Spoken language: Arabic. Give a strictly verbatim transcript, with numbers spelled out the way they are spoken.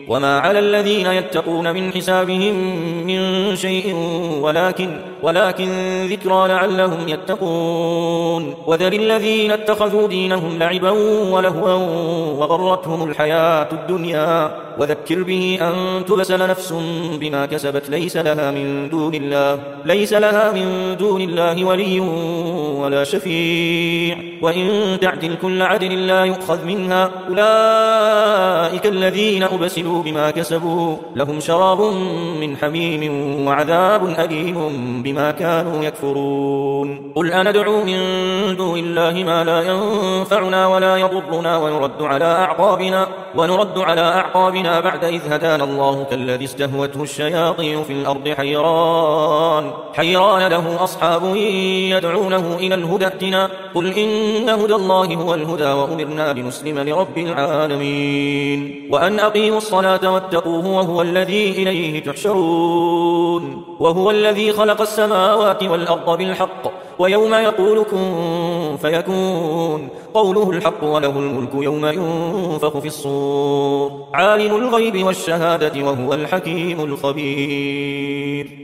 وما على الذين يتقون من حسابهم من شيء ولكن, ولكن ذكرى لعلهم يتقون وذر الذين اتخذوا دينهم لعبا ولهوا وغرتهم الحياة الدنيا وذكر به أن تبسل نفس بما كسبت ليس لها من دون الله, ليس لها من دون الله ولي ولا شفيع وإن تعدل كل عدل لا يؤخذ منها أولئك الذين أبسلوا بما كسبوا لهم شراب من حميم وعذاب أليم بما كانوا يكفرون قل أندعو من دون الله ما لا ينفعنا ولا يضرنا ونرد على أعقابنا, ونرد على أعقابنا بعد إذ هدانا الله كالذي استهوته الشياطين في الأرض حيران, حيران له أصحاب يدعونه إلى الهدى ائتنا قل إن هدى الله هو الهدى وأمرنا لنسلم لرب العالمين وأن أقيموا الصلاة واتقوه وهو الذي إليه تحشرون وهو الذي خلق السماوات والأرض بالحق ويوم يقول كن فيكون قوله الحق وله الملك يوم ينفخ في الصور عالم الغيب والشهادة وهو الحكيم الخبير.